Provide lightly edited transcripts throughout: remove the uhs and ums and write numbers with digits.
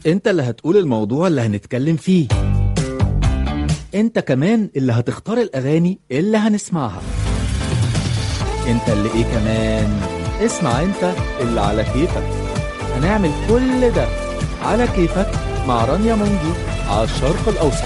انت اللي هتقول الموضوع اللي هنتكلم فيه، انت كمان اللي هتختار الأغاني اللي هنسمعها، انت اللي ايه كمان، اسمع انت اللي على كيفك. هنعمل كل ده على كيفك مع رانيا منجي على الشرق الأوسط.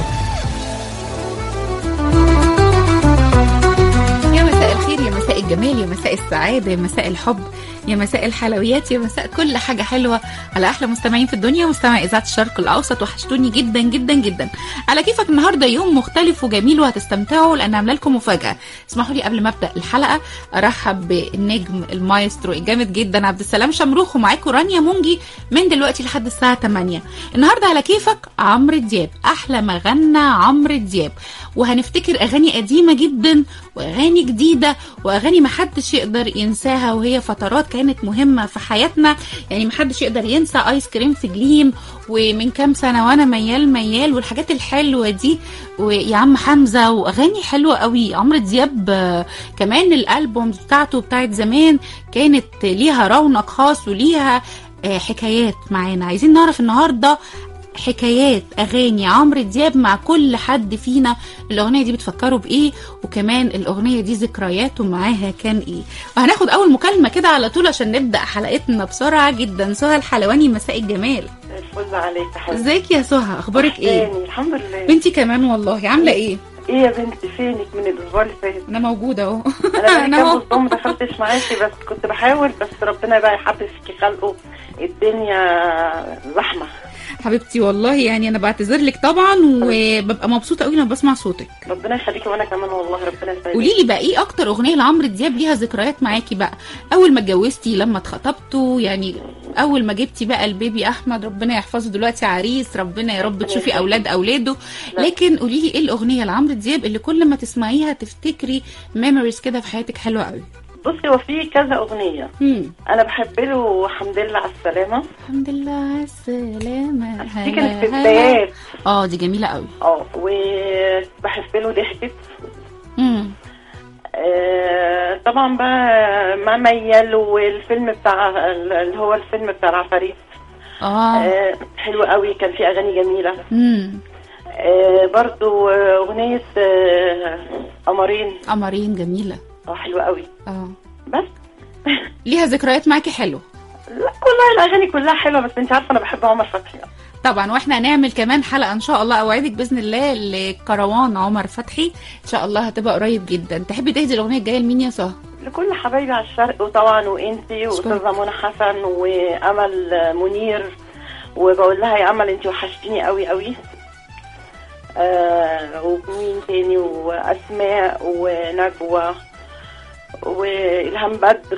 يا مساء الخير، يا مساء الجمال، يا مساء السعادة، يا مساء الحب، يا مساء الحلويات، يا مساء كل حاجة حلوة على أحلى مستمعين في الدنيا، مستمع إذاعة الشرق الأوسط. وحشتوني جدا جدا جدا. على كيفك النهاردة يوم مختلف وجميل وهتستمتعوا لأن عاملة لكم مفاجأة. اسمحوا لي قبل ما أبدأ الحلقة أرحب بالنجم المايسترو الجامد جدا عبد السلام شمروخ، ومعاكم رانيا منجي من دلوقتي لحد الساعة 8. النهاردة على كيفك عمرو دياب، أحلى ما غنى عمرو دياب، وهنفتكر أغاني قديمة جدا وأغاني جديدة وأغاني محدش يقدر ينساها، وهي فترات كانت مهمة في حياتنا. يعني محدش يقدر ينسى آيس كريم في جليم، ومن كام سنة وانا ميال ميال، والحاجات الحلوة دي، ويا عم حمزة، واغاني حلوة قوي. عمرو دياب كمان الالبومز بتاعته بتاعت زمان كانت ليها رونق خاص وليها حكايات معانا. عايزين نعرف النهاردة حكايات اغاني عمرو دياب مع كل حد فينا، الاغنيه دي بتفكروا بايه، وكمان الاغنيه دي ذكرياته معاها كان ايه. وهناخد اول مكالمه كده على طول عشان نبدا حلقتنا بسرعه جدا. سهى الحلواني، مساء الجمال. الفل عليك يا حبيبتي. ازيك يا سهى، اخبارك ايه؟ الحمد لله. بنتي كمان والله، عامله ايه؟ ايه يا بنتي، فينك من الاسبوع اللي فات؟ انا موجوده اهو. انا كام اسبوع ما دخلتش معاكي، بس كنت بحاول، بس ربنا بقى يحبس فيكي خلقه، الدنيا زحمه حبيبتي والله. يعني انا بعتذر لك طبعا، وببقى مبسوطه قوي لما بسمع صوتك. ربنا يخليكي، وانا كمان والله ربنا يسعدك. قولي لي بقى، ايه اكتر اغنيه لعمرو دياب ليها ذكريات معاكي بقى؟ اول ما اتجوزتي، لما اتخطبتوا، يعني اول ما جبتي بقى البيبي احمد، ربنا يحفظه دلوقتي عريس، ربنا يا رب تشوفي اولاده. لكن قولي لي ايه الاغنيه لعمرو دياب اللي كل ما تسمعيها تفتكري ميموريز كده في حياتك حلوه قوي؟ بصي، هو في كذا اغنيه. انا بحب له حمد لله على السلامه. الحمد لله على السلامه، دي كانت في البدايات. دي جميله قوي. وبحب له ضحكت. طبعا بقى ما ميال، والفيلم بتاع اللي هو الفيلم بتاع العفاريت حلو قوي، كان فيه اغاني جميله. برضو اغنيه قمرين جميله. حلوه قوي. بس ليها ذكريات معاكي حلوه؟ لا والله الاغاني كلها حلوه، بس انت عارفه انا بحب عمر فتحي طبعا. واحنا هنعمل كمان حلقه ان شاء الله، اوعدك باذن الله، لكروان عمر فتحي ان شاء الله، هتبقى قريب جدا. تحبي تهدي الاغنيه الجايه لمين يا سهى؟ لكل حبايبي على الشرق، وطبعا وانتي واستاذه منى حسن وامل منير، وبقول لها يا امل انتي وحشتيني قوي قوي. ومين تاني، واسماء ونجوى والهام بدر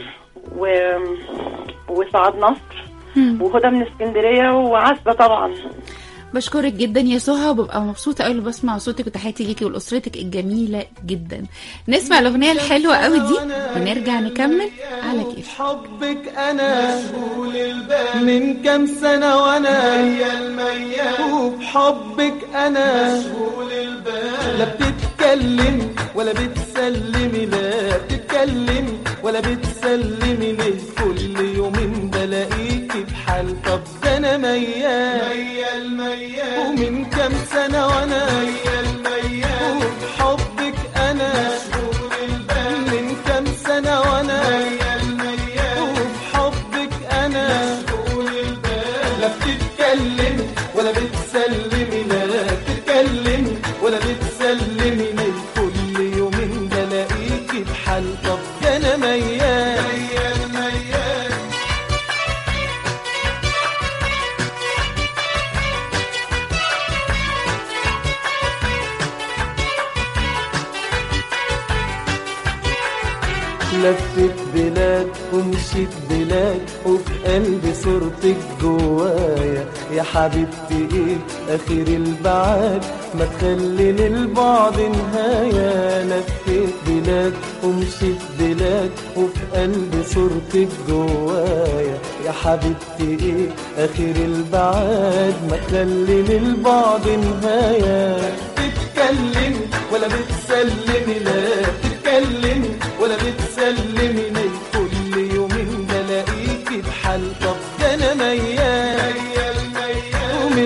وسعاد نصر وهدى من اسكندريه وعزه طبعا. بشكرك جدا يا سهى، وببقى مبسوطه قوي بسمع صوتك، وتحياتي ليكي ولاسرتك الجميله جدا. نسمع الاغنيه الحلوه قوي دي ونرجع نكمل على كيف. حبك انا مشغول البال من كام سنه، وانا ميال وبحبك انا مشغول البال. لا بتتكلم ولا بتسلمي، لا بتتكلم ولا بتسلمي، ليه كل يومين بلاقيكي بحال؟ طب ده انا ميال ومن كام سنة وانا ميال وبحبك انا مشغول البال. من كام سنة وانا ميال وبحبك انا مشغول البال. لا بتتكلم ولا بتسلمي، لا بتتكلم ولا بتسلمي، من كل يومين بلاقيكي بحال. طب ده انا ميال. لفت بلاد ومشيت بلاد، وفي قلبي صورتك جوايا يا حبيبتي. ايه اخير البعاد، ما تخليني البعد نهاية. لفت بلاد ومشيت بلاد، وفي قلبي صورتك جوايا يا حبيبتي. ايه اخير البعاد، ما تخليني البعد نهاية. بتتكلم ولا بتسلمي، لا بتتكلم ولا بتسلمي، من كل يومين بلاقيكي بحال. طب ده انا ميال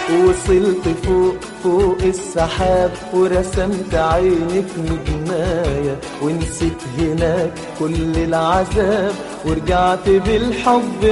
وصلت فوق فوق السحاب ورسمت عينك نجماية، ونسيت هناك كل العذاب ورجعت بالحب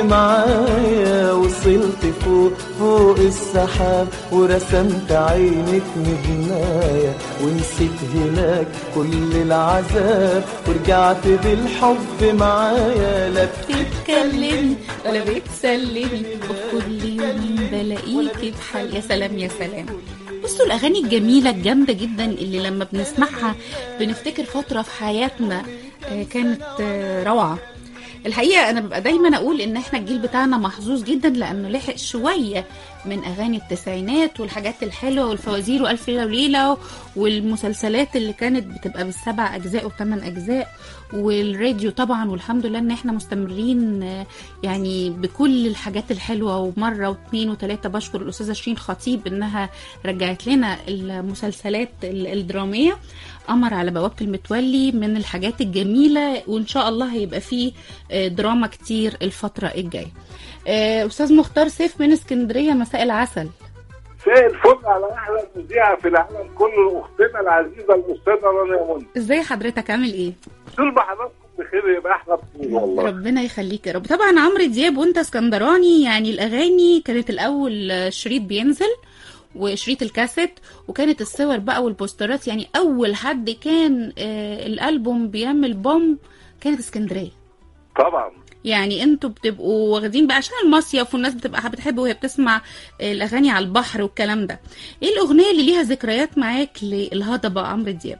معايا. وصلت فوق فوق السحاب ورسمت عينك نجماية، ونسيت هناك كل العذاب ورجعت بالحب معايا. لا بتتكلمي ولا بتسلمي وكل يوم بلاقيكي بحال. يا سلام يا سلام. بصوا الأغاني الجميلة الجامدة جدا اللي لما بنسمعها بنفتكر فترة في حياتنا كانت روعة. الحقيقة أنا ببقى دايما أقول إن إحنا الجيل بتاعنا محظوظ جدا لأنه لحق شوية من أغاني التسعينات والحاجات الحلوة والفوازير وألف ليلة وليلة والمسلسلات اللي كانت بتبقى ب7 أجزاء و8 أجزاء والراديو طبعا. والحمد لله إن إحنا مستمرين يعني بكل الحاجات الحلوة. ومرة واثنين وثلاثة بشكر الأستاذة شيرين خطيب إنها رجعت لنا المسلسلات الدرامية. قمر على بوابة المتولي من الحاجات الجميلة، وإن شاء الله هيبقى فيه دراما كتير الفترة الجاية. أستاذ مختار سيف من اسكندرية، مساء العسل. مساء الفل على أحلى مذيعة في العالم كله، أختنا العزيزة الأستاذة رانيا منى. إزاي حضرتك، عامل إيه؟ طول ما حضراتكم بخير يبقى احنا بخير والله. ربنا يخليك يا رب. طبعا عمرو دياب وأنت اسكندراني، يعني الأغاني كانت الأول شريط بينزل وشريط الكاسيت، وكانت الصور بقى والبوسترات. يعني اول حد كان الالبوم بيعمل بوم كانت اسكندريه طبعا. يعني انتوا بتبقوا واخدين بقى عشان المصيف والناس بتبقى بتحب وهي بتسمع الاغاني على البحر والكلام ده. ايه الاغنيه اللي ليها ذكريات معاك للهضبه عمرو دياب؟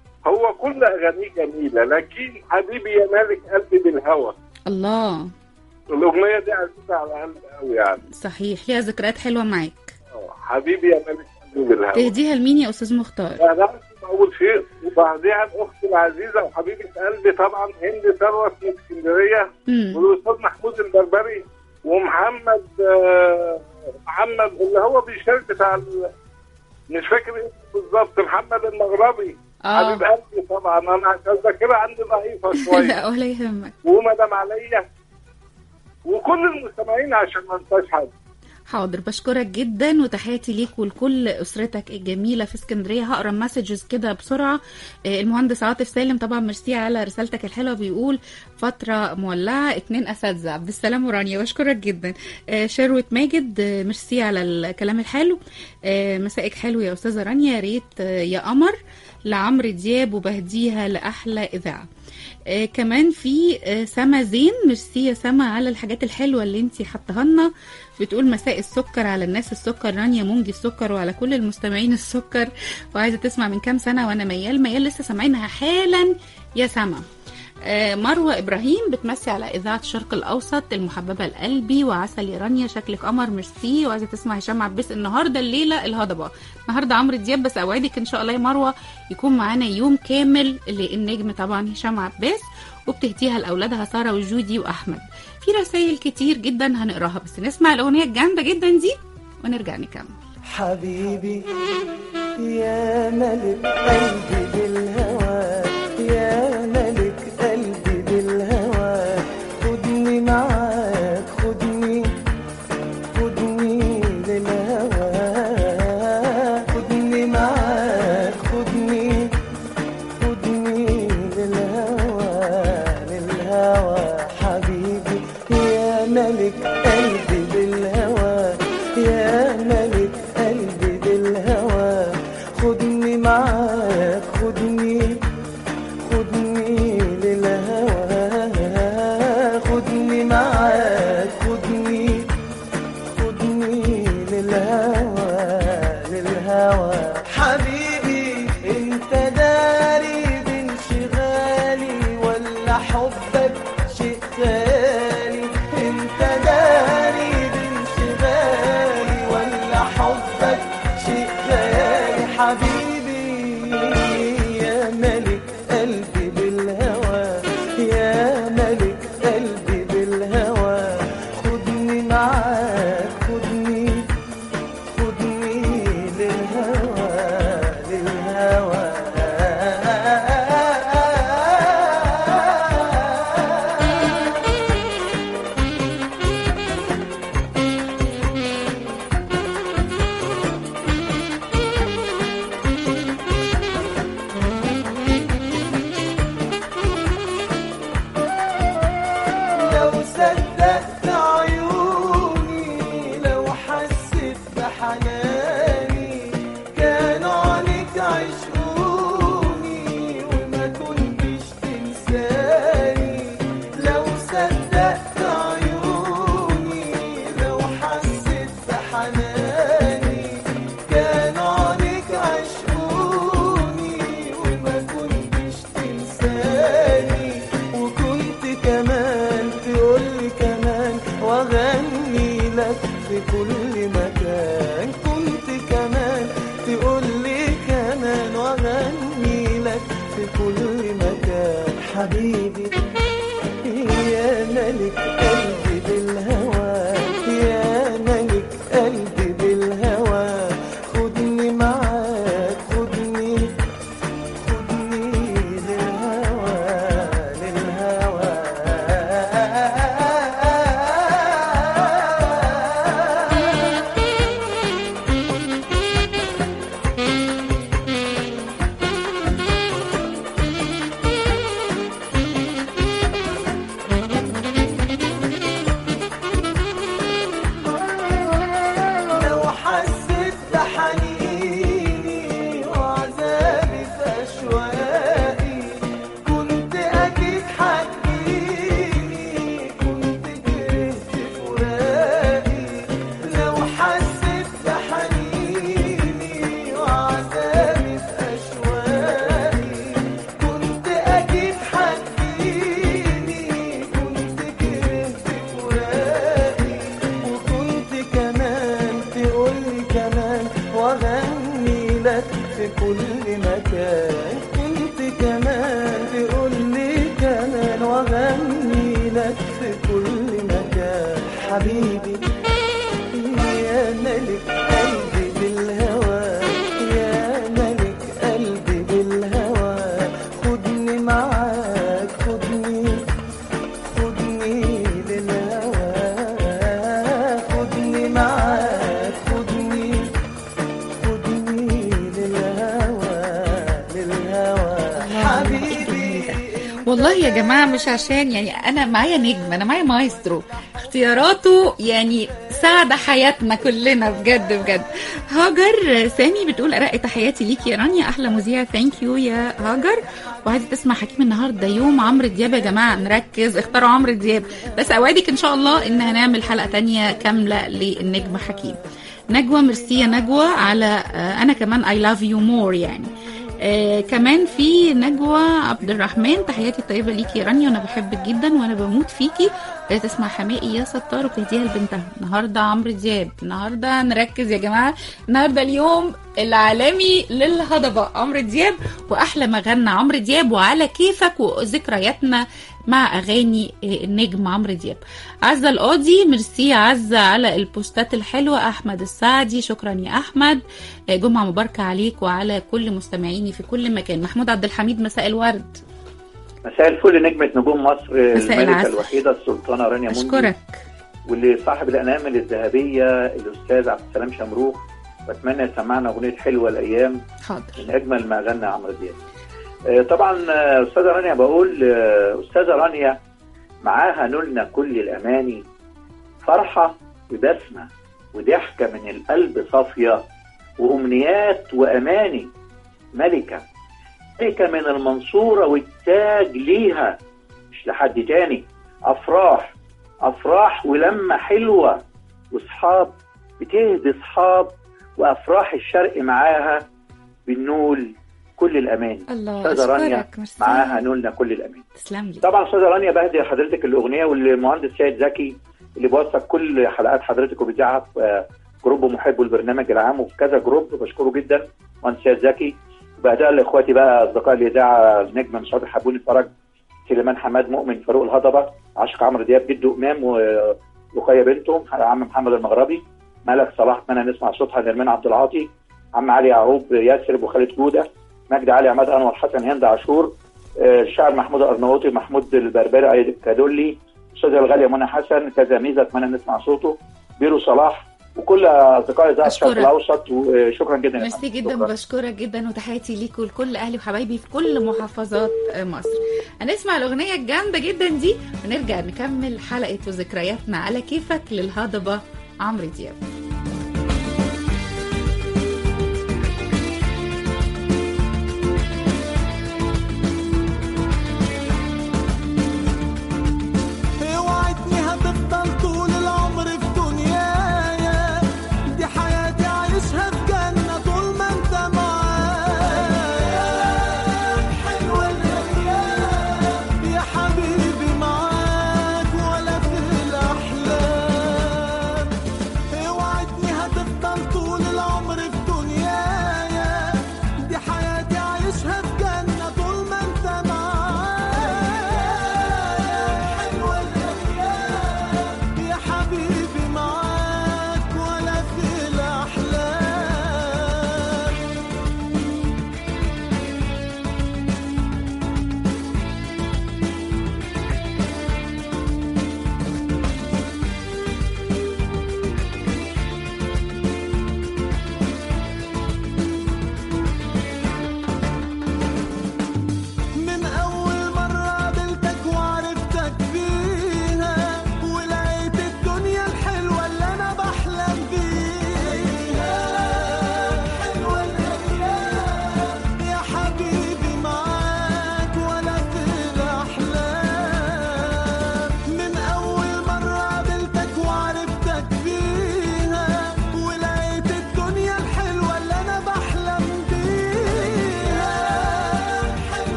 هو كل اغانيه جميله، لكن حبيبي يا مالك قلبي بالهوى، الله، الاغنيه دي عزيزه على قلبي قوي يعني. صحيح، ليها ذكريات حلوه معاك. حبيبي يا مالك قلبي بالهوى. تهديها لمين يا استاذ مختار؟ انا اول شيء، وبعديها الاخت العزيزه وحبيبه قلبي طبعا هند ثروت من اسكندريه، والاستاذ محمود البربري، ومحمد محمد اللي هو بيشارك بتاع مش فاكر اسمه بالظبط، محمد المغربي. حبيب قلبي طبعا، انا عشان الذاكره عندي ضعيفه شويه. لا ولا يهمك. ومدام عليا وكل المستمعين عشان ما انساش حد. حاضر، بشكرك جدا وتحياتي ليك ولكل اسرتك الجميله في اسكندريه. هقرا مسجز كده بسرعه. المهندس عاطف سالم طبعا ميرسي على رسالتك الحلوه، بيقول فتره مولعه 2 اساتذه عبد السلام ورانيا، بشكرك جدا. شروت ماجد ميرسي على الكلام الحلو. مسائك حلو يا استاذه رانيا، يا ريت يا قمر لعمرو دياب وبهديها لاحلى اذاعه. كمان في سما زين، ميرسي يا سما على الحاجات الحلوه اللي انتي حطها لنا. بتقول مساء السكر على الناس السكر، رانيا مونجي السكر، وعلى كل المستمعين السكر، وعايزه تسمع من كام سنه وانا ميال لسه سامعينها حالا يا سما. مروه ابراهيم بتمسي على اذاعه الشرق الاوسط المحببه لقلبي، وعسل يا رانيا شكلك قمر، ميرسي. وعايزه تسمع هشام عباس النهارده الليله الهضبه، النهارده عمرو دياب، بس اوعدك ان شاء الله يا مروه يكون معانا يوم كامل للنجم طبعا هشام عباس، وبتهديها لاولادها ساره وجودي واحمد. في رسائل كتير جدا هنقراها، بس نسمع الاغنيه الجامده جدا دي ونرجع نكمل. حبيبي يا ملك قلبي بالهوى، يا ملك قلبي بالهوى، خدني معاك، خدني للهوى، خدني معاك، خدني للهوى. حبيبي يا ملك قلبي بالهوى، يا ملك قلبي بالهوى، خدني معاك، خدني للهوى، خدني معاك، خدني للهوى. حبيبي انت داري بانشغالي ولا حبك شيء خالي، انت داري بانشغالي ولا حبك شيء خالي. حبيبي يا ملك قلبي بالهوى، يا ملك قلبي بالهوى، خدني معاك، خدني للهوى. في كل مكان. كنت كمان تقولي كمان واغني لك في كل مكان. حبيبي يا ملك قلبي بالهوى، يا ملك قلبي بالهوى، خدني معاك خدني للهوى للهوى. في كل مكان. كنت كمان تقولي كمان واغني لك في كل مكان. حبيبي يا ملك قلبي بالهوى، يا ملك قلبي بالهوى، خدني معاك خدني للهوى، خدني معاك خدني والله يا جماعة مش عشان يعني أنا معايا نجم، أنا معايا مايسترو، اختياراته يعني ساعد حياتنا كلنا بجد بجد. هاجر سامي بتقول أرق تحياتي ليكي يا رانيا، أحلى مذيعة، ثانك يو يا هاجر. وعايزة تسمع حكيم النهاردة يوم عمرو دياب يا جماعة، نركز اختاروا عمرو دياب، بس أوعدك إن شاء الله إن هنعمل حلقة تانية كاملة للنجم حكيم. نجوى ميرسي يا نجوى على أنا كمان I love you more يعني. كمان في نجوى عبد الرحمن، تحياتي الطيبه ليكي يا رانيا وانا بحبك جدا وانا بموت فيكي. تسمع حمائي يا ستار وبتهديها لبنتها. النهارده عمرو دياب، النهارده نركز يا جماعه، النهارده اليوم العالمي للهضبه عمرو دياب، واحلى ما غنى عمرو دياب وعلى كيفك وذكرياتنا مع اغاني النجم عمرو دياب. عزة القاضي ميرسي عزة على البوستات الحلوه. احمد السعدي شكرا يا احمد، جمعه مباركه عليك وعلى كل مستمعيني في كل مكان. محمود عبد الحميد مساء الورد. مساء الفل نجمة نجوم مصر، الملكة الوحيدة السلطانة رانيا منذ، أشكرك. واللي صاحب الأنامل الذهبية الأستاذ عبد السلام شمروخ، وأتمنى يسمعنا أغنية حلوة الأيام. حاضر. من أجمل ما غنى عمرو دياب. طبعا أستاذة رانيا، بقول أستاذة رانيا معاها نلنا كل الأماني، فرحة وبسمة وضحكة من القلب صافية، وأمنيات وأماني. ملكة من المنصورة والتاج ليها مش لحد تاني. أفراح ولمة حلوة، وصحاب بتهدي صحاب، وأفراح الشرق معاها بالنول كل الأمان. أستاذة رانيا معاها نولنا كل الأمان. تسلم لي. طبعا أستاذة رانيا بهدي حضرتك الأغنية، والمهندس سيد زكي اللي بوثق كل حلقات حضرتك وبيذاعها في جروب محب البرنامج العام وفي كذا جروب، بشكره جدا مهندس سيد زكي. وبهداء لاخواتي بقى اصدقاء الاذاعه، النجم مش عارف حبوني فرج، سليمان حماد، مؤمن، فاروق الهضبه، عاشق عمرو دياب، جده امام واخويا بنتهم، عم محمد المغربي، ملك صلاح اتمنى نسمع صوتها، نرمين عبد العاطي، عم علي يعقوب ياسر وخالد جوده، مجدي علي، عماد انور، حسن هند عاشور، الشاعر محمود الارناؤوطي، محمود البربري، ايد كادولي، استاذه الغاليه منى حسن، كذا ميزه اتمنى نسمع صوته، بيرو صلاح، وكل اصدقائي اذاعه الشرق الاوسط. وشكرا جدا. ميرسي جدا، بشكرك جدا، وتحياتي ليكم ولكل اهلي وحبايبي في كل محافظات مصر. هنسمع الاغنيه الجامده جدا دي ونرجع نكمل حلقه وذكرياتنا على كيفك للهضبه عمرو دياب. يا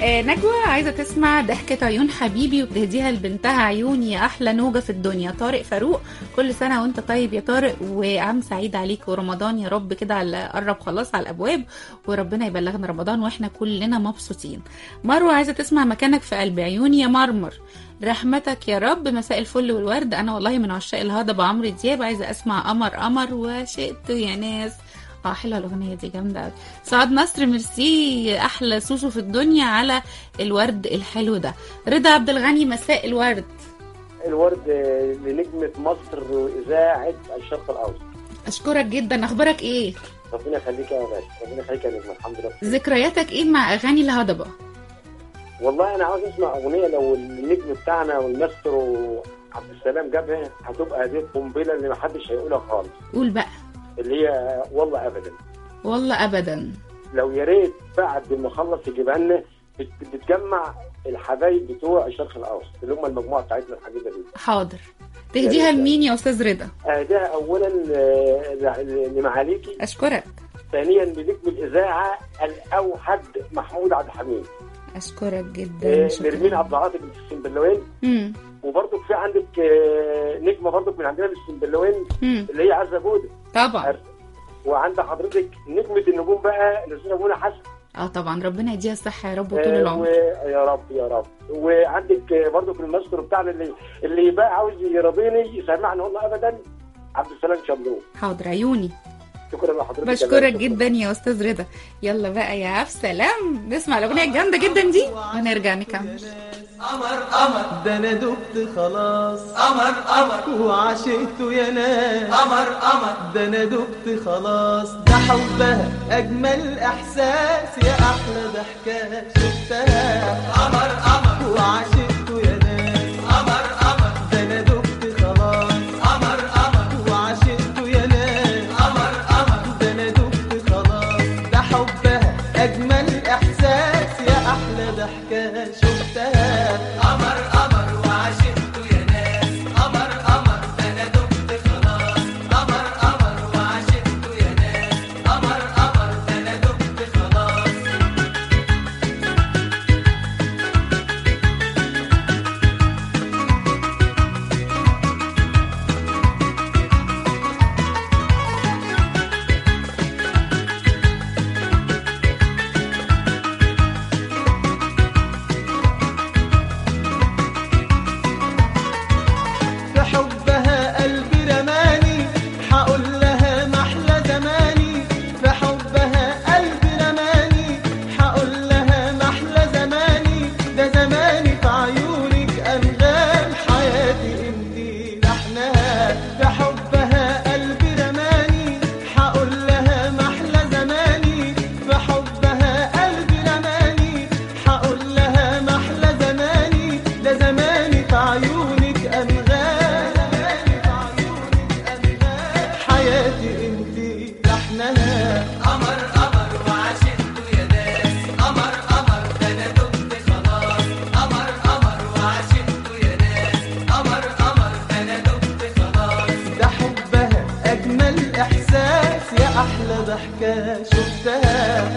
نجوى عايزه تسمع ضحكة عيون حبيبي وبتهديها لبنتها عيوني يا احلى نوجه في الدنيا. طارق فاروق، كل سنه وانت طيب يا طارق، وعام سعيد عليك ورمضان يا رب كده على قرب خلاص على الابواب، وربنا يبلغنا رمضان واحنا كلنا مبسوطين. مروه عايزه تسمع مكانك في قلبي عيوني يا مرمر رحمتك يا رب. مساء الفل والورد، انا والله من عشاق الهضبه عمرو دياب، عايزه اسمع قمر قمر وشئت يا ناس. حلوه الاغنيه دي جامده قوي. سعاد نصر ميرسي احلى سوسو في الدنيا على الورد الحلو ده. رضا عبد الغني مساء الورد. الورد لنجمه مصر واذاعه الشرق الاوسط. اشكرك جدا. اخبارك ايه؟ ربنا يخليك يا باشا، ربنا يخليك يا نجمه. الحمد لله. ذكرياتك ايه مع اغاني الهضبه؟ والله انا عاوز اسمع اغنيه لو النجم بتاعنا والماسترو عبد السلام جابها هتبقى دي القنبله اللي محدش هيقولها خالص. قول بقى. اللي هي والله ابدا. والله ابدا. لو يا ريت بعد ما اخلص يجيبها لنا، بتجمع الحبايب بتوع الشرق الاوسط اللي هم المجموعه بتاعتنا الحبيبه دي. حاضر. تهديها لمين يا استاذ رضا؟ اهداها اولا لمعاليكي. اشكرك. ثانيا لنجم الاذاعه الاوحد محمود عبد الحميد. اشكرك جدا. نرمين عبد العاطي بنت السنبلاوين. وبرضك في عندك نجمه برضك من عندنا من السنبلاوين اللي هي عزه بوده طبعا. وعند حضرتك نجمه النجوم بقى الاستاذه منى حسن. طبعا ربنا يديها الصحه يا رب وطول العمر. يا رب يا رب. وعندك برضك الماستر بتاعنا اللي بقى عاوز يرضيني يسمعني والله ابدا عبد السلام شملون. حاضر عيوني. شكرا لحضرتك. بشكرك جدا يا استاذ رضا. يلا بقى يا عبد السلام نسمع الاغنيه الجامده جدا دي ونرجع نكمل. قمر قمر ده انا دبت خلاص. قمر قمر وعشقته يا ناس. قمر قمر ده انا دبت خلاص. ده حبها اجمل احساس يا احلى ضحكه شفتها. قمر قمر وعشقته يا ناس. قمر قمر ده انا دبت خلاص. قمر قمر وعشقته يا ناس. قمر قمر ده انا دبت خلاص. ده حبها اجمل احساس يا احلى ضحكه شفتها. قمر قمر وعشقته يا ناس. قمر قمر ده انا دبت خلاص. قمر قمر وعشقته يا ناس. قمر قمر ده انا دبت خلاص. ضحكة شفتها.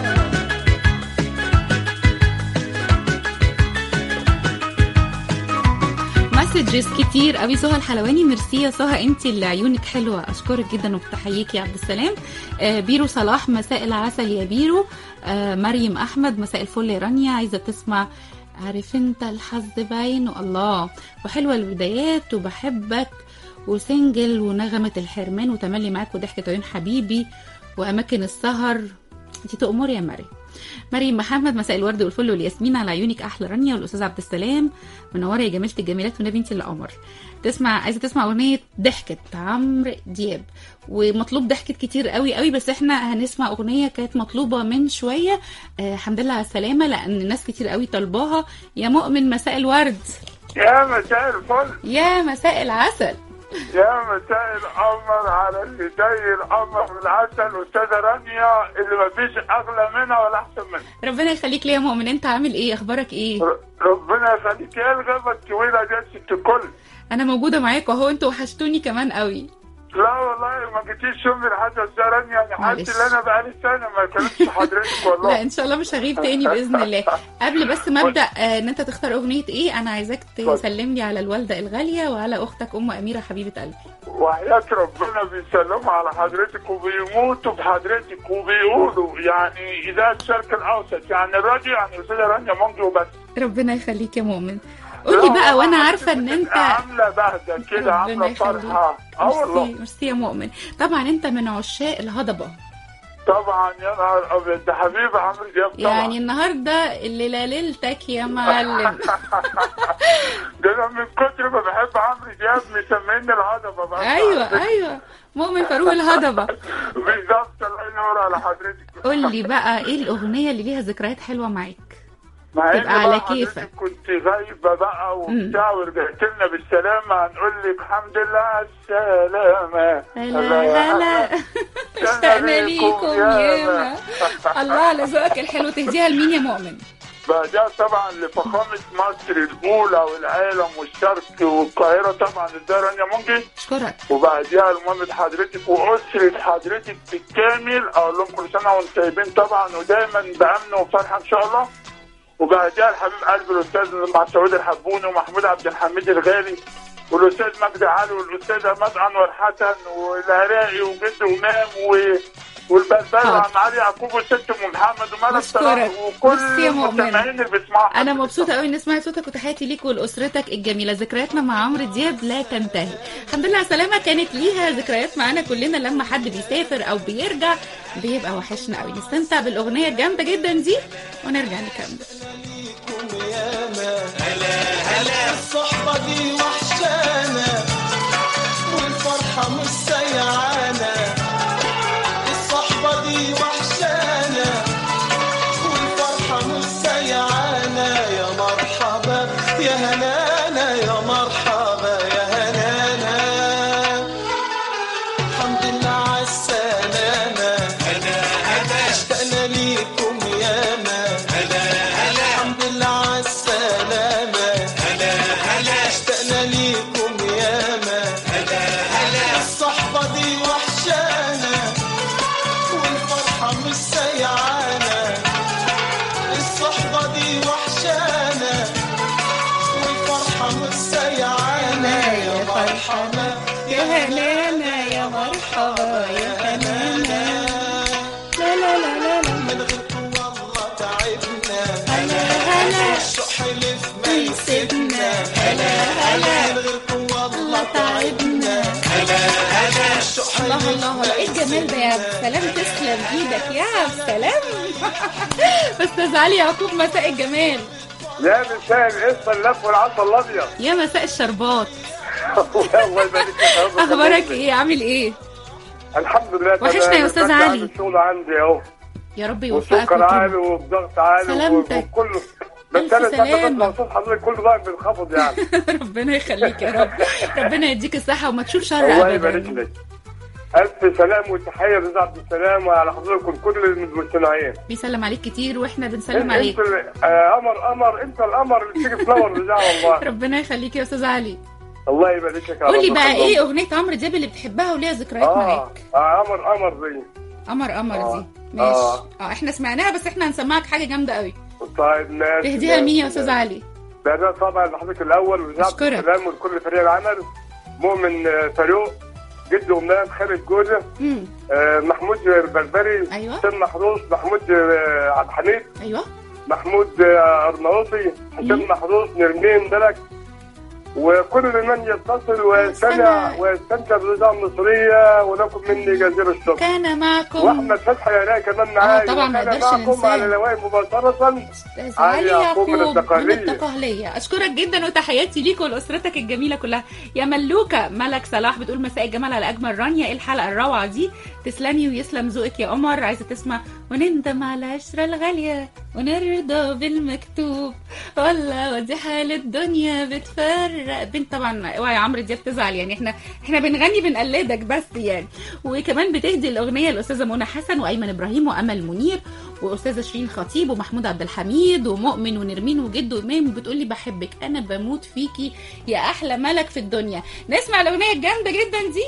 مسجز كتير قوي. سهى الحلواني ميرسي يا سهى، انت اللي عيونك حلوه، اشكرك جدا وبتحييك يا عبد السلام. بيرو صلاح مساء العسل يا بيرو. مريم احمد مساء الفل يا رانيا، عايزه تسمع عارف انت الحظ باين الله وحلوه البدايات وبحبك وسنجل ونغمه الحرمان وتملي معاك وضحكه عيون حبيبي واماكن السهر. انت تؤمر يا مريم. مريم محمد مساء الورد والفل والياسمين على عيونك احلى رانيا والاستاذ عبد السلام منوره يا جميله الجميلات والنبي انت اللي قمر. عايزه تسمع اغنيه ضحكت عمرو دياب، ومطلوب ضحكت كتير قوي قوي، بس احنا هنسمع اغنيه كانت مطلوبه من شويه. الحمد لله على السلامه، لان ناس كتير قوي طلباها. يا مؤمن مساء الورد. يا مساء الفل. يا مساء العسل. يا مساء القمر على اللي زي القمر والعسل واستاذه رانيا اللي مفيش اغلى منها ولا احسن منها. ربنا يخليك ليا يا مؤمن. انت عامل ايه؟ اخبارك ايه؟ ربنا يخليك. يا الغابه الطويله دي ست الكل. انا موجوده معاكم اهو، انتوا وحشتوني كمان قوي. لا والله ما جيتيش يوم الحدث ده رانيا، يعني حاسس ان انا بقالي سنه ما كلمتش حضرتك والله. لا ان شاء الله مش هغيب تاني باذن الله. قبل بس ما ابدا ان انت تختار اغنيه ايه، انا عايزاك تسلم لي على الوالده الغاليه وعلى اختك ام اميره حبيبه قلبي. وحياة ربنا بيسلموا على حضرتك وبيموتوا بحضرتك وبيقولوا يعني اذاعه الشرق الاوسط، يعني الراديو يعني استاذه رانيا منجي وبس. ربنا يخليك يا مؤمن. قولي بقى وانا عارفه ان انت عامله بهجه كده، عامله فرحه. والله ميرسي يا مؤمن. طبعا انت من عشاق الهضبه. طبعا يا نهار ابيض، ده حبيبي عمرو دياب طبعا. يعني النهارده الليله ليلتك يا معلم. ده انا من كتر ما بحب عمرو دياب مسميني الهضبه بقى. ايوه مؤمن فاروق الهضبه. بالظبط، الله ينور على حضرتك. قول لي بقى ايه الاغنيه اللي ليها ذكريات حلوه معاك؟ تبقى على كيفك. كنت غايبه بقى وبتاع ورجعت لنا بالسلامه، هنقول لك الحمد لله على السلامه. هلا اشتقنا ليكم ياما. الله على ذوقك الحلو. تهديها لمين يا مؤمن؟ بعدها طبعا لفخامه مصر الاولى والعالم والشرق والقاهره طبعا ده رانيا منجي. اشكرك. وبعدها لمامة حضرتك واسره حضرتك بالكامل، اقول لهم كل سنه وانتم طيبين طبعا ودايما بامن وفرحه ان شاء الله. وبعدها الحبيب قلبي الاستاذ مسعود الحبوني ومحمود عبد الحميد الغالي والاستاذ مجدي علي والاستاذ احمد انور حسن والعراقي وجد امام والبلبل وعم علي يعقوب والست ام محمد وملك صلاح وكل المستمعين اللي بيسمعوا. انا مبسوطه قوي اني سمعت صوتك وتحياتي ليك ولاسرتك الجميله. ذكرياتنا مع عمرو دياب لا تنتهي. الحمد لله على السلامه. كانت ليها ذكريات معانا كلنا، لما حد بيسافر او بيرجع بيبقى وحشنا قوي. نستمتع بالاغنيه الجامده جدا دي ونرجع نكمل. هلا الصحبه دي وحشانا والفرحه مش سيعانا. الصحبه دي وحشانا والفرحه مش سيعانا. يا مرحبا يا هنانا، يا مرحبا يا هنانا. الحمد لله على السلامه. هلا اشتقنا ليكم ياما. الحمد لله على السلامه. اشتقنا ليكم ياما. الصحبه دي وحشانا والفرحه مش سيعانا. الصحبه دي وحشانا والفرحه مش سيعانا. يا مرحبا يا هنانا، يا مرحبا يا هنانا. لا لا لا لا من غيركم والله تعبنا. هلا الشوق حلف ما يسيبنا. هلا من غيركم والله تعبنا. هلا الشوق حلف. الله ايه الجمال ده يا سلام. تسلم ايدك يا سلام. استاذ علي يعقوب، مساء الجمال. يا مساء القصه اللف والعسل الابيض. يا مساء الشربات. الله يبارك فيك. اخبارك ايه؟ عامل ايه؟ الحمد لله. وحشنا يا استاذ علي. الشغل عندي اهو. يا رب يوفقك. والسكر عالي والضغط عالي وكله. بس انا سلامة. صوت حضرتك كله بقى بينخفض يعني. ربنا يخليك يا رب. ربنا يديك الصحه وما تشوف شر ابدا. الله يبارك لك. الف سلام وتحيه لرضا عبد السلام وعلى حضرتك وكل المستمعين. بيسلم عليك كتير واحنا بنسلم عليك. قمر انت القمر اللي بتيجي تنور الاذاعه والله. ربنا يخليك يا استاذ علي. الله يبارك لك. قول لي بقى ايه اغنيه عمرو دياب اللي بتحبها وليها ذكريات معاك؟ قمر دي. قمر دي ماشي. احنا سمعناها بس احنا هنسمعك حاجه جامده قوي. طيب ماشي. تهديها لمين يا استاذ علي؟ ده طبعا لحضرتك الاول ورضا عبد السلام ولكل فريق العمل. مؤمن فاروق، جد أمنان، خالد جوزة، محمود البربري. ايوه. حسين محروس، محمود عبد الحميد. ايوه. محمود أرناؤوطي، حسين محروس، نرمين دلك، وكل من يتصل ويستمع ويستمتع بالإذاعة المصرية، ولكم مني جزيل الشكر. كان معكم وأحمد فتحي يا كمان معايا. طبعا ما كان نقدرش معكم على الهواء مباشرة علي يعقوب من الدقهلية. أشكرك جدا وتحياتي ليك ولأسرتك الجميلة كلها. يا ملوكة ملك صلاح بتقول مساء الجمال على أجمل رانيا. إيه الحلقة الروعة دي؟ تسلمي ويسلم ذوقك يا قمر. عايزة تسمع ونندم على العشرة الغالية ونرضى بالمكتوب والله ودي حال الدنيا بتفرق بين. طبعا اوعى يا عمرو دياب تزعل، يعني احنا بنغني بنقلدك بس يعني. وكمان بتهدي الأغنية الأستاذة منى حسن وأيمن إبراهيم وأمل منير وأستاذة شيرين خطيب ومحمود عبد الحميد ومؤمن ونرمين وجد وإمام. بتقولي بحبك أنا بموت فيكي يا أحلى ملك في الدنيا. نسمع الأغنية الجامدة جدا دي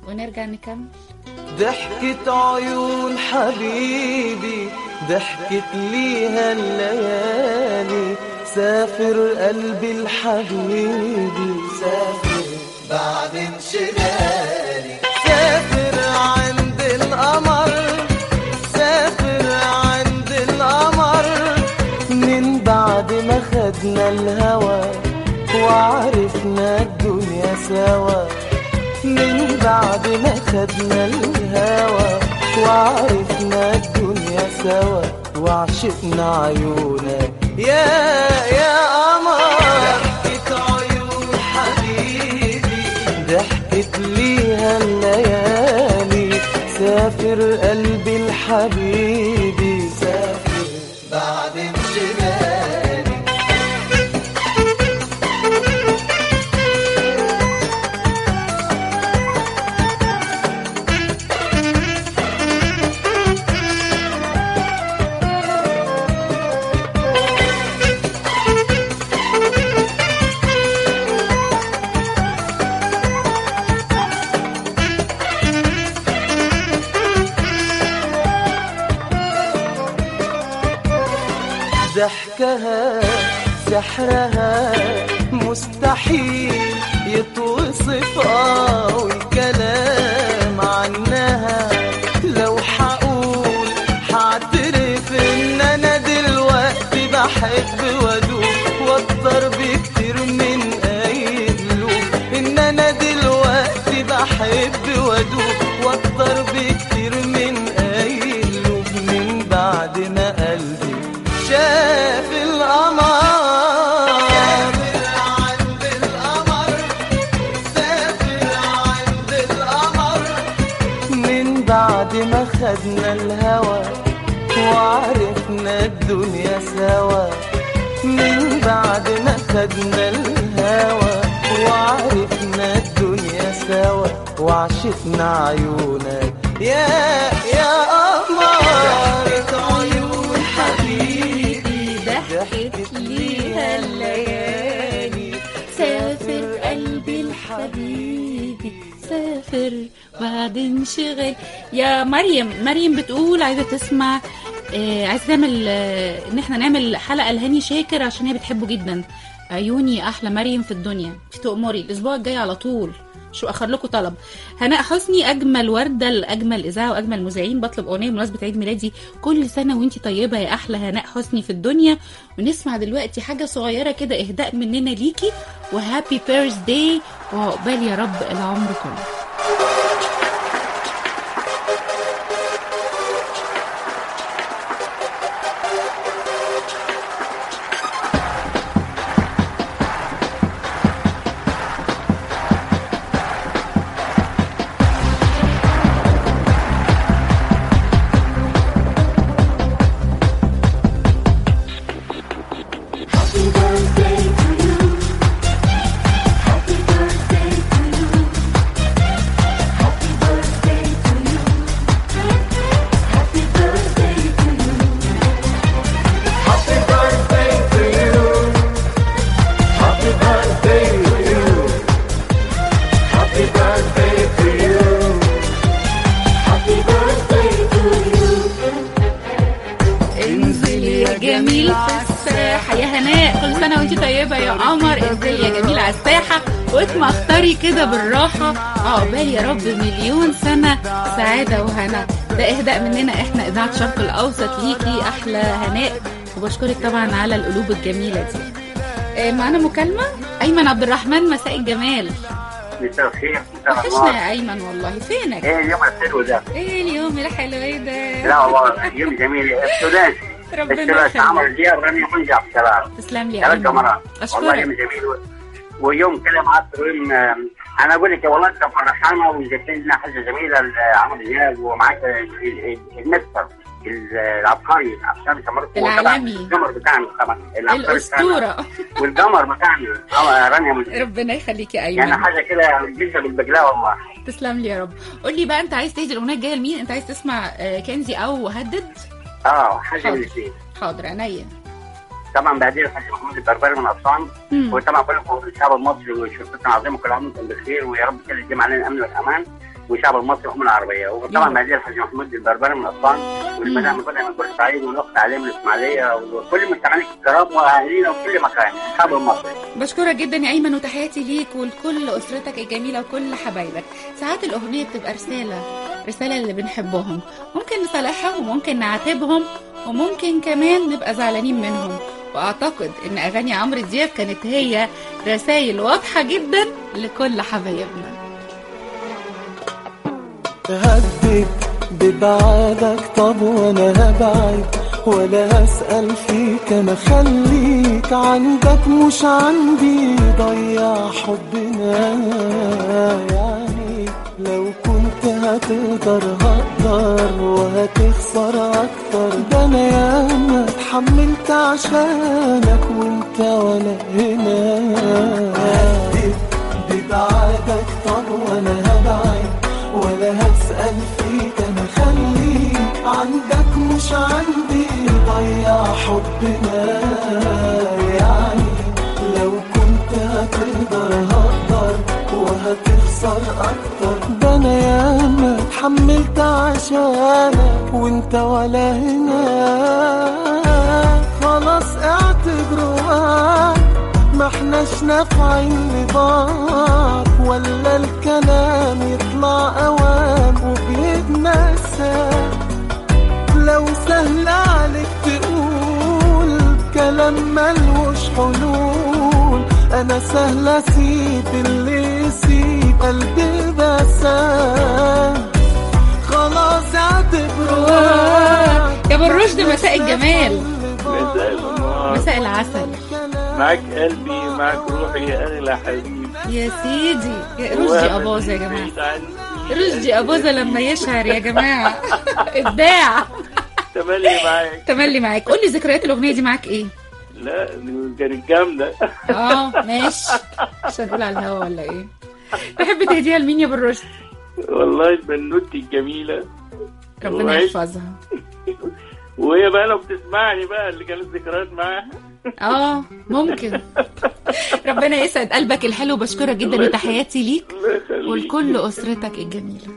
ونرجع نكمل. ضحكة عيون حبيبي ضحكت ليها الليالي، سافر قلبي الحبيبي سافر بعد انشغالي، سافر عند القمر سافر عند القمر، من بعد ما خدنا الهوى وعرفنا الدنيا سوا، من بعد ما خدنا الهوى وعرفنا الدنيا سوا، وعشقنا عيونك يا قمر. ضحكة عيون حبيبي ضحكت ليها الليالي، سافر قلبي الحبيبي سافر بعد انشغالي. ضحكها سحرها مستحيل يتوصف، والكلام عنها لو حقول حاعترف ان انا دلوقتي بحب وادوب واكتر بكتير من اي قلوب، ان انا دلوقتي بحب وادوب واكتر بكتير من اي قلوب، من بعد ما قلبي شاف القمر، سافر عند القمر سافر عند القمر، من بعد ما خدنا الهوى وعرفنا الدنيا سوا، من بعد ما خدنا الهوى وعرفنا الدنيا سوا، وعشقنا عيونك يا قمر. ضحكة عيون حبيبي ضحكت ليها الليالي، سافر قلبي الحبيبي سافر بعد انشغال. يا مريم بتقول عايزه تسمع عايزه تعمل ان احنا نعمل حلقه لهاني شاكر عشان هي بتحبه جدا. عيوني احلى مريم في الدنيا، تؤمري الاسبوع الجاي على طول. شو اخر لكم طلب. هناء حسني اجمل ورده لاجمل اذاعه واجمل مذيعين، بطلب اغنيه بمناسبه عيد ميلادي، كل سنه وانتي طيبه يا احلى هناء حسني في الدنيا. ونسمع دلوقتي حاجه صغيره كده اهداء مننا ليكي، وهابي بيرث داي، وعقبال يا رب العمر كله. كده بالراحة، عقبال يا رب مليون سنة سعادة وهنا. ده إهداء مننا إحنا إذاعة الشرق الأوسط ليكي أحلى هناء، وبشكرك طبعا على القلوب الجميلة دي. معنا مكالمة أيمن عبد الرحمن، مساء الجمال. مساء الخير. وحشنا يا أيمن والله، فينك؟ إيه اليوم الحلو ده؟ إيه اليوم الحلو ده؟ لا والله يوم جميل. الثلاثي ربنا يخليك. عمر دياب راني منجع بسلام. تسلم لي يا أيمن. والله يوم جميل ويوم كده معطر. انا اقول لك والله انت فرحانه وجبت لنا حاجه جميله لعمرو دياب، ومعاك المستر العبقري عشان العالمي القمر بتاعنا طبعا الاسطوره والقمر بتاعنا رانيا. ربنا يخليك يا ايمن، يعني حاجه كده جدا بالبجلاء والله. تسلم لي يا رب. قول لي بقى، انت عايز تهدي الاغنيه الجايه لمين؟ انت عايز تسمع كنزي او هدد؟ حاجه من الاثنين. حاضر عينيا. طبعا بهديه الحاج محمود البربري من اسوان، وطبعا كلكم الشعب المصري وشرطتنا العظيمه كل عام وانتم بخير، ويا رب كل يجمع علينا الامن والامان. والشعب المصري والامه العربيه. وطبعا مهدي الحاج محمود البربري من اسوان، والمدام مكونة من بورسعيد، والاخت عليا من الاسماعيليه، وكل المستمعين الكرام واهالينا وكل مكان الشعب المصري. بشكرك جدا يا ايمن، وتحياتي ليك ولكل اسرتك الجميله وكل حبايبك. ساعات الاغنيه بتبقى رساله اللي بنحبهم، ممكن نصالحهم وممكن نعاتبهم وممكن كمان نبقى زعلانين منهم. واعتقد ان اغاني عمرو دياب كانت هي رسائل واضحه جدا لكل حبايبنا. هديك ببعادك، طب وانا هبعد ولا هسأل فيك، انا خليك عندك مش عندي، ضيع حبنا. يعني لو كنت هتقدر هقدر وهتخسر اكتر، ده انا ياما اتحملت عشانك وانت ولا هنا. هديك ببعادك، طب وانا هبعد ولا هسأل فيك، انا خليك عندك مش عندي، ضيع حبنا. يعني لو كنت هتقدر هقدر وهتخسر اكتر، ده انا ياما اتحملت عشانك وانت ولا هنا. خلاص اعتبروها ما احناش نافعين لبعض، ولا الكلام يطلع اوام وبيتنسى. لو سهل عليك تقول كلام ملوش حلول، انا سهل اسيب اللي يسيب قلبي بسام. خلاص اعتبروها يا ابو الرشد. مساء الجمال، مساء العسل. معاك قلبي، معاك روحي يا اغلى حبيبي يا سيدي. يا رشدي أباظة يا جماعه، رشدي أباظة لما يشعر يا جماعه. ابداع. تملي معاك. قول لي ذكريات الاغنيه دي معاك ايه؟ لا كانت جامده. ماشي، مش هنقول على الهوا ولا ايه؟ تحب تهديها لمين يا ابو الرشد؟ والله البنوتي الجميله ربنا يحفظها. وهي بقى لو بتسمعني بقى اللي كانت ذكريات معاها. ممكن. ربنا يسعد قلبك الحلو. بشكرك جدا وتحياتي ليك ولكل أسرتك الجميلة.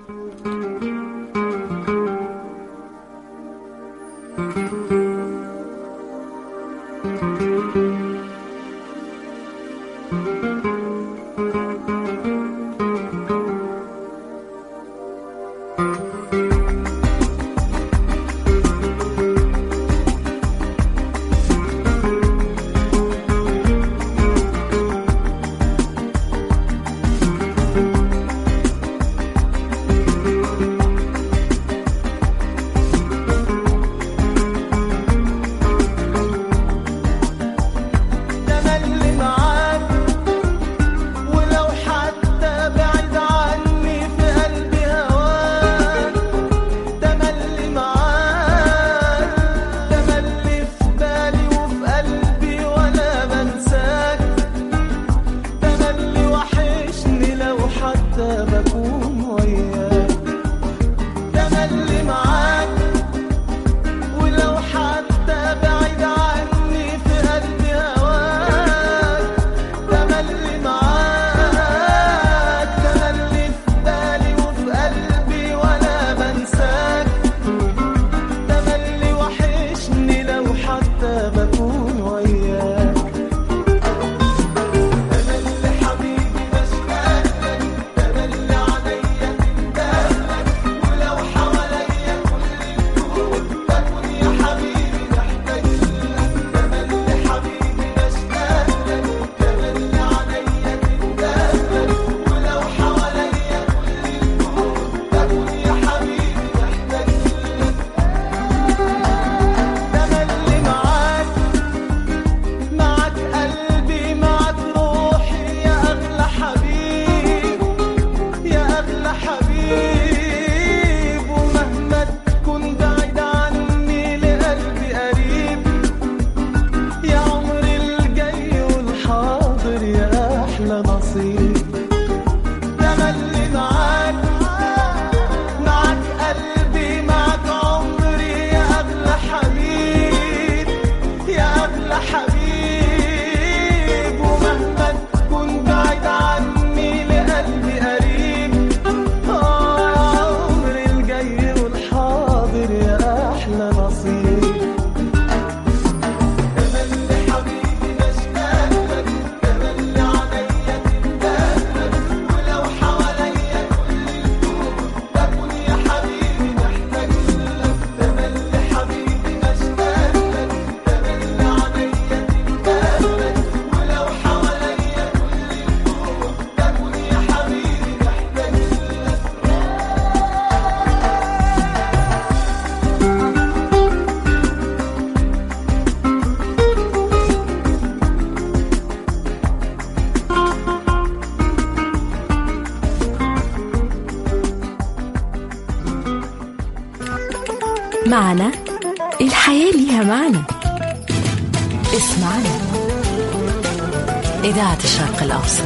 معنا الحياة ليها معنى. اسمعنا إذاعة الشرق الأوسط.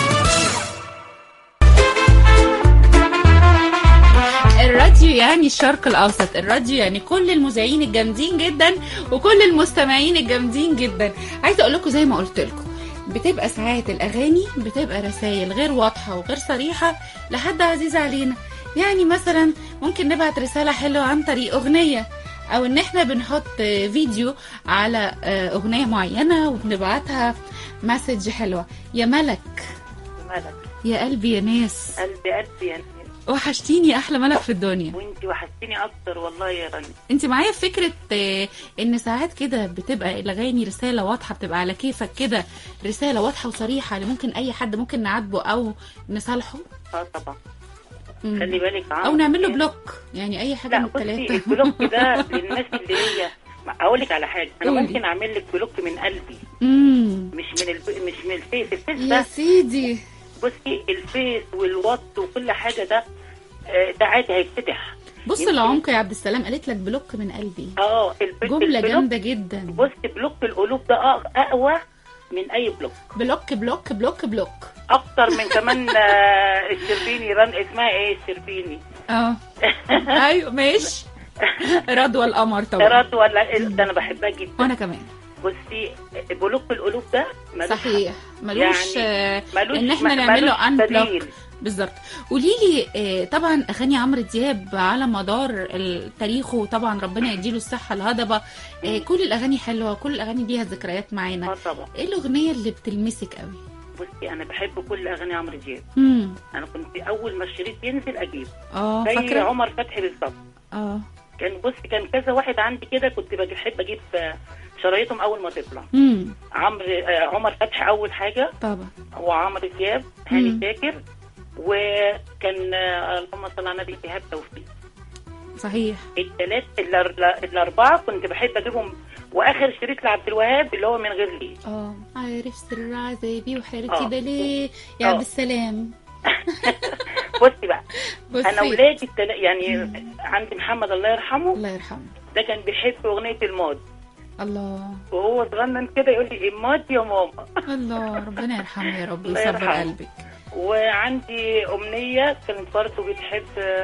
الراديو يعني الشرق الأوسط، الراديو يعني كل المذيعين الجامدين جدا وكل المستمعين الجامدين جدا. عايزة أقول لكم زي ما قلت لكم، بتبقى ساعات الأغاني بتبقى رسائل غير واضحة وغير صريحة لحد عزيز علينا. يعني مثلا ممكن نبعت رسالة حلوة عن طريق أغنية، أو إن إحنا بنحط فيديو على أغنية معينة وبنبعتها مسج حلوة. يا ملك يا قلبي يا ناس، قلبي يا ناس، وحشتيني احلى ملك في الدنيا. وانتي وحشتيني اكتر والله يا رنا. انتي معايا في فكره ان ساعات كده بتبقى الاغاني رساله واضحه، بتبقى على كيفك كده، رساله واضحه وصريحه اللي ممكن اي حد ممكن نعاتبه او نصالحه. طبعا. خلي بالك او نعمل له بلوك، يعني اي حاجه من الثلاثه. البلوك ده للناس اللي هي اقول لك على حاجه، انا ممكن اعمل لك بلوك من قلبي. مش من الفيس يا سيدي. بصي الفيس والواتس وكل حاجه ده عادي هيتفتح. بص العمق يا عبد السلام، قالت لك بلوك من قلبي. جمله جامده جدا. بصي بلوك القلوب ده اقوى من اي بلوك. بلوك بلوك بلوك بلوك اكتر من كمان الشربيني. اسمها ايه الشربيني؟ ايوه ماشي. رضوى القمر طبعا. رضوى ده انا بحبها جدا. وانا كمان. بصي بلوك القلوب ده صحيح ملوش ان احنا نعمله ان بلوك بالظبط. قولي لي طبعا اغاني عمرو دياب على مدار التاريخ، وطبعا ربنا يديله الصحه الهضبه، كل الاغاني حلوه، كل الاغاني ليها ذكريات معانا. طبعا. ايه الاغنيه اللي بتلمسك قوي؟ بصي انا بحب كل اغاني عمرو دياب. انا كنت اول ما الشريط ينزل اجيبه زي عمر فتحي بالظبط. كان كذا واحد عندي كده، كنت بحب اجيب شرايطهم اول ما تطلع. عمر فتحي اول حاجه طبعا، وعمرو دياب، هاني شاكر، وكان اللهم صل على النبي ايهاب توفيق. صحيح. الاربعه كنت بحب اجيبهم، واخر شريط لعبد الوهاب اللي هو من غير ليه. عارف سر عذابي وحيرتي ده ليه يا عبد السلام. بصي بقى انا ولادي يعني عندي محمد الله يرحمه، الله يرحمه، ده كان بيحب اغنيه الماضي. الله. وهو صغنن كده يقول لي الماضي يا ماما. الله ربنا يرحمه يا رب ويصبر قلبك. وعندي امنيه كانت برضه بتحب،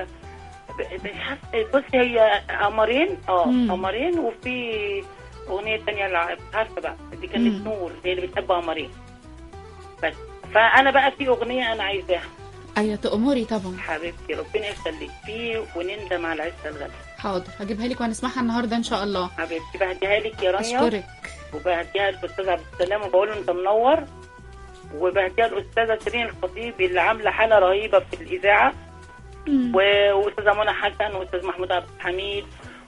بصي هي قمرين قمرين، وفي اغنيه ثانيه مش عارفه بقى، دي كانت نور هي اللي بتحب قمرين بس. فانا بقى في اغنيه انا عايزاها. ايوه تأمري طبعا حبيبتي ربنا يخليك، في ونندم على العزه الغاليه. حاضر هجيبها لك وهنسمعها النهارده ان شاء الله. حبيبتي بهديها لك يا رانيا. اشكرك. وبهديها للاستاذ عبد السلام وبقول له انت منور، وبهديها الاستاذه شيرين الخطيب اللي عامله حاله رهيبه في الاذاعه، واستاذه منى حسن واستاذ محمود عبد الحميد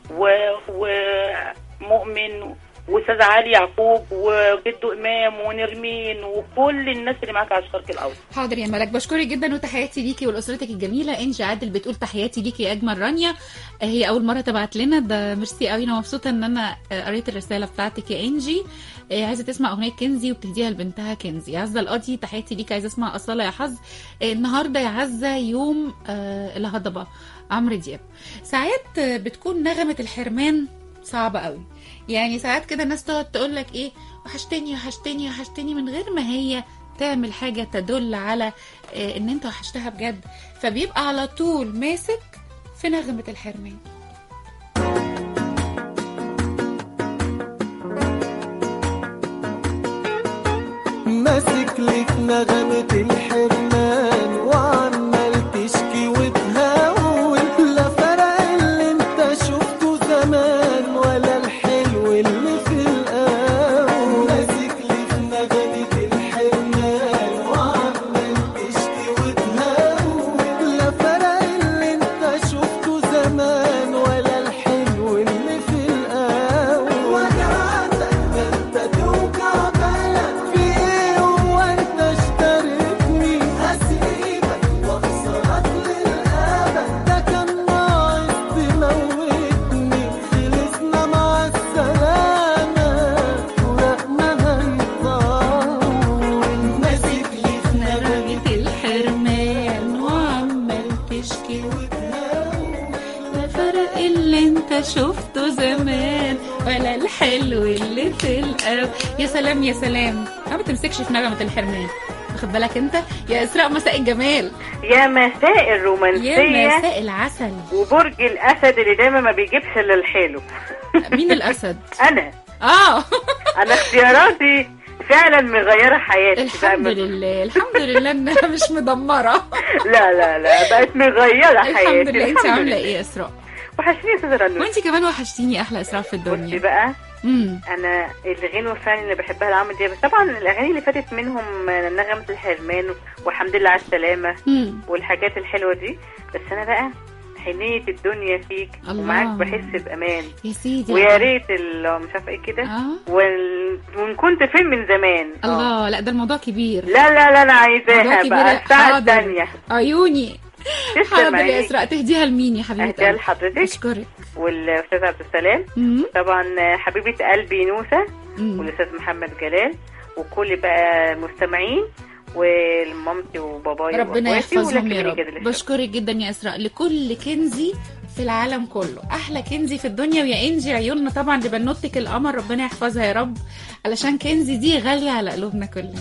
ومؤمن واستاذ علي يعقوب وجدو امام ونرمين وكل الناس اللي معاك على الشرق الاوسط. حاضر يا ملك، بشكرك جدا وتحياتي ليكي ولاسرتك الجميله. انجي عادل بتقول تحياتي ليكي يا اجمل رانيا، هي اول مره تبعت لنا، ده ميرسي قوي، انا مبسوطه ان انا قريت الرساله بتاعتك يا انجي. عايزه تسمع اغنيه كنزي وبتهديها لبنتها كنزي. عزه القاضي تحياتي ليكي، عايزه اسمع اصاله يا حظ. النهارده يا عزه يوم الهضبه عمرو دياب. ساعات بتكون نغمه الحرمان صعبه قوي، يعني ساعات كده الناس تقعد تقول لك ايه وحشتني وحشتني وحشتني من غير ما هي تعمل حاجه تدل على ان انت وحشتها بجد، فبيبقى على طول ماسك في نغمه الحرمان. ماسك لك نغمه الحرمان وعمال تشكي وتهاول، لا فرق اللي انت شفته زمان ولا الحلو اللي في الاول. ماسك لك نغمه الحرمان وعمال تشكي وتهاول، لا فرق اللي انت شفته زمان ولا الحلو اللي في الاول. وجعتك ده انت توجع بالك في ايه، هو انت اشتريتني انت شفته زمان ولا الحلو اللي في القلب. يا سلام يا سلام، ما بتمسكش في نغمة الحرمان، واخد بالك انت يا اسراء؟ مساء الجمال، يا مساء الرومانسية، يا مساء العسل، وبرج الاسد اللي دايما ما بيجيبش الا الحلو. مين الاسد؟ انا. انا اختياراتي فعلا مغيره حياتي. الحمد لله الحمد لله انها مش مدمره. لا بقت مغيره حياتي. الحمد لله. انت عامله ايه يا اسراء؟ وحشتيني يا استاذه رنوش. وانت كمان وحشتيني، احلى اسراء في الدنيا. بصي بقى، انا الغنوه فعلا اللي بحبها لعمرو دياب، بس طبعا الاغاني اللي فاتت منهم نغمه الحرمان والحمد لله على السلامه والحاجات الحلوه دي، بس انا بقى حنية الدنيا فيك ومعاك بحس بأمان يا سيدي، ويا ريت مش عارفه ايه كده وان كنت فين من زمان. الله لا ده الموضوع كبير. لا انا عايزاها بقى الساعه الثانيه. عيوني حاضر يا اسراء. تهديها لمين يا حبيبتي؟ اهديها لحضرتك. اشكرك. والاستاذ عبد السلام طبعا، حبيبه قلبي نوسه، والاستاذ محمد جلال، وكل بقى مستمعين، والمامتي وبابايا ربنا يحفظهم يا رب. بشكرك جدا يا اسراء لكل كنزي في العالم كله، احلى كنزي في الدنيا، ويا انجي عيوننا طبعا لبنوتك القمر، ربنا يحفظها يا رب، علشان كنزي دي غاليه على قلوبنا كلنا.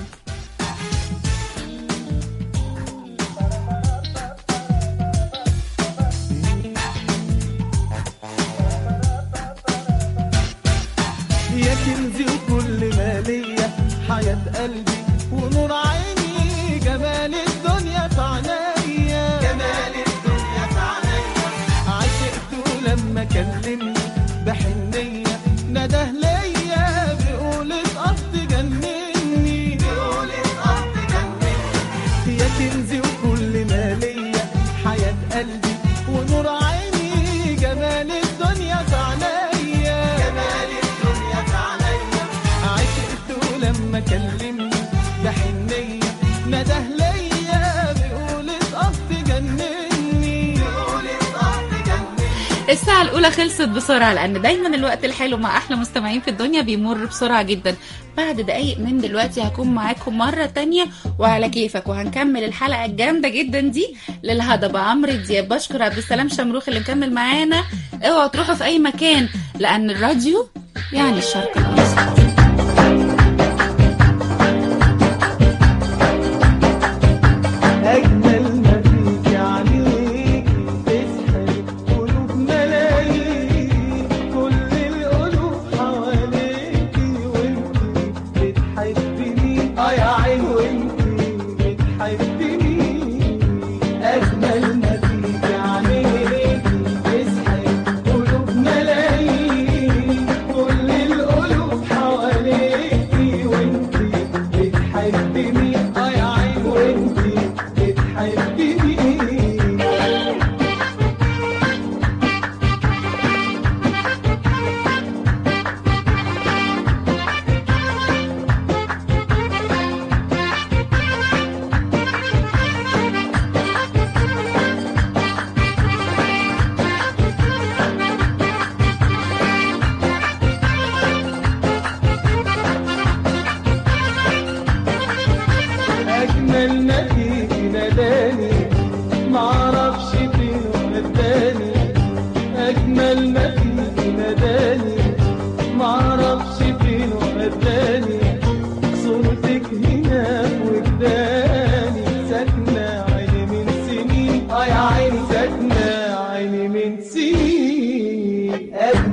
يا كنزي وكل ما ليا، حياة قلبي ونور عيني، جمال الدنيا في عينيا، جمال الدنيا في عينيا، عشقته لما كلمني بحنية، نده ليا بيقول اتقط جنني، بيقول اتقط جنني. يا كنزي وكل ما ليا، حياة قلبي ونور عيني، جمال الدنيا في عينيا، جمال الدنيا في عينيا، عشقته لما كلمني بحنية، نده ليا بيقول اتقط جنني، بيقول اتقط جنني. الساعة الأولى خلصت بسرعة، لأن دايما الوقت الحلو مع أحلى مستمعين في الدنيا بيمر بسرعة جدا. بعد دقايق من دلوقتي هكون معاكم مرة تانية وعلى كيفك، وهنكمل الحلقة الجامدة جدا دي للهضبة عمرو دياب. بشكر عبد السلام شمروخ اللي مكمل معانا. اوعوا تروحوا في أي مكان، لأن الراديو يعني الشرق الأوسط. أجمل ما فيك عليك تسحر قلوب ملايين، كل القلوب حواليكي وانتي بتحبني، يا عين وانتي بتحبني. أجمل ما فيك عليك تسحر قلوب ملايين، كل القلوب حواليكي وانتي بتحبني، يا عين وانتي بتحبني. أجمل ما فيك ناداني، معرفش فين وداني، أجمل ما فيك ناداني، معرفش فين وداني، صورتك هنا وجداني، ساكنة عيني من سنين، يا عيني ساكنة عيني من سنين.